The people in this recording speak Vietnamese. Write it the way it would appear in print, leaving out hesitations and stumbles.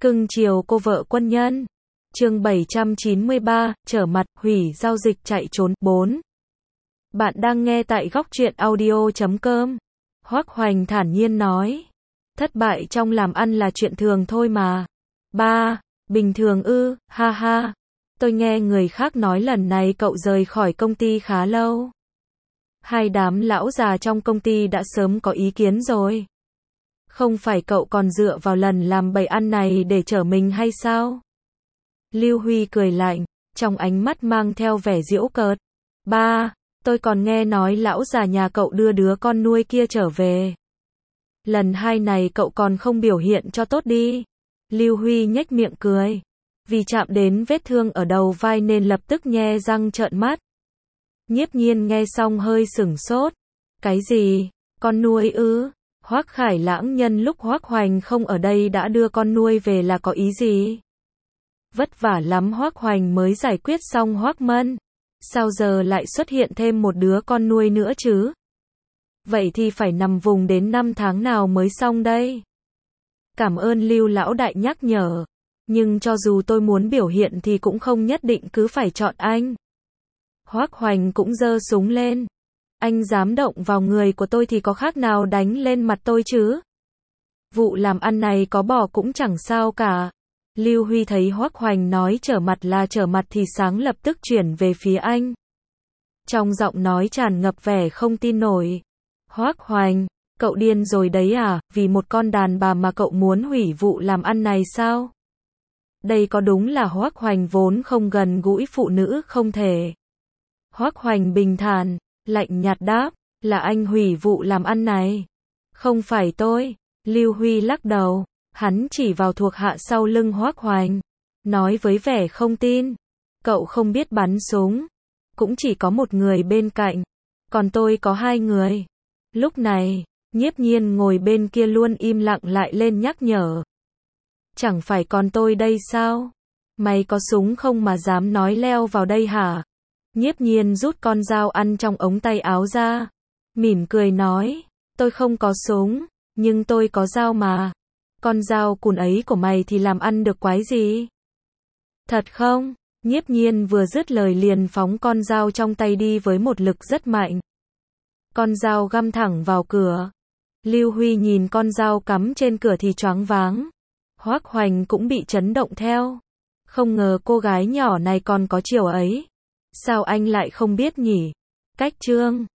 Cưng chiều cô vợ quân nhân. Chương 793, trở mặt, hủy giao dịch chạy trốn. 4. Bạn đang nghe tại góc truyện audio.com. Hoắc Hoành thản nhiên nói. Thất bại trong làm ăn là chuyện thường thôi mà. 3. Bình thường ư, ha ha. Tôi nghe người khác nói lần này cậu rời khỏi công ty khá lâu. Hai đám lão già trong công ty đã sớm có ý kiến rồi. Không phải cậu còn dựa vào lần làm bậy ăn này để trở mình hay sao? Lưu Huy cười lạnh, trong ánh mắt mang theo vẻ giễu cợt. 3. Tôi còn nghe nói lão già nhà cậu đưa đứa con nuôi kia trở về. Lần 2 này cậu còn không biểu hiện cho tốt đi. Lưu Huy nhếch miệng cười. Vì chạm đến vết thương ở đầu vai nên lập tức nhe răng trợn mắt. Nhiếp Nhiên nghe xong hơi sửng sốt. Cái gì? Con nuôi ư? Hoắc Khải Lãng nhân lúc Hoắc Hoành không ở đây đã đưa con nuôi về là có ý gì? Vất vả lắm Hoắc Hoành mới giải quyết xong Hoắc Mân. Sao giờ lại xuất hiện thêm một đứa con nuôi nữa chứ? Vậy thì phải nằm vùng đến 5 tháng nào mới xong đây? Cảm ơn Lưu lão đại nhắc nhở. Nhưng cho dù tôi muốn biểu hiện thì cũng không nhất định cứ phải chọn anh. Hoắc Hoành cũng giơ súng lên. Anh dám động vào người của tôi thì có khác nào đánh lên mặt tôi chứ? Vụ làm ăn này có bỏ cũng chẳng sao cả. Lưu Huy thấy Hoắc Hoành nói trở mặt là trở mặt thì sáng lập tức chuyển về phía anh. Trong giọng nói tràn ngập vẻ không tin nổi. Hoắc Hoành, cậu điên rồi đấy à, vì một con đàn bà mà cậu muốn hủy vụ làm ăn này sao? Đây có đúng là Hoắc Hoành vốn không gần gũi phụ nữ không thể. Hoắc Hoành bình thản, lạnh nhạt đáp, là anh hủy vụ làm ăn này. Không phải tôi. Lưu Huy lắc đầu, hắn chỉ vào thuộc hạ sau lưng Hoắc Hoành, nói với vẻ không tin. Cậu không biết bắn súng. Cũng chỉ có một người bên cạnh. Còn tôi có 2 người. Lúc này, Nhiếp Nhiên ngồi bên kia luôn im lặng lại lên nhắc nhở. Chẳng phải còn tôi đây sao? Mày có súng không mà dám nói leo vào đây hả? Nhiếp Nhiên rút con dao ăn trong ống tay áo ra. Mỉm cười nói, tôi không có súng, nhưng tôi có dao mà. Con dao cùn ấy của mày thì làm ăn được quái gì? Thật không? Nhiếp Nhiên vừa dứt lời liền phóng con dao trong tay đi với một lực rất mạnh. Con dao găm thẳng vào cửa. Lưu Huy nhìn con dao cắm trên cửa thì choáng váng. Hoắc Hoành cũng bị chấn động theo. Không ngờ cô gái nhỏ này còn có chiều ấy. Sao anh lại không biết nhỉ? Cách chương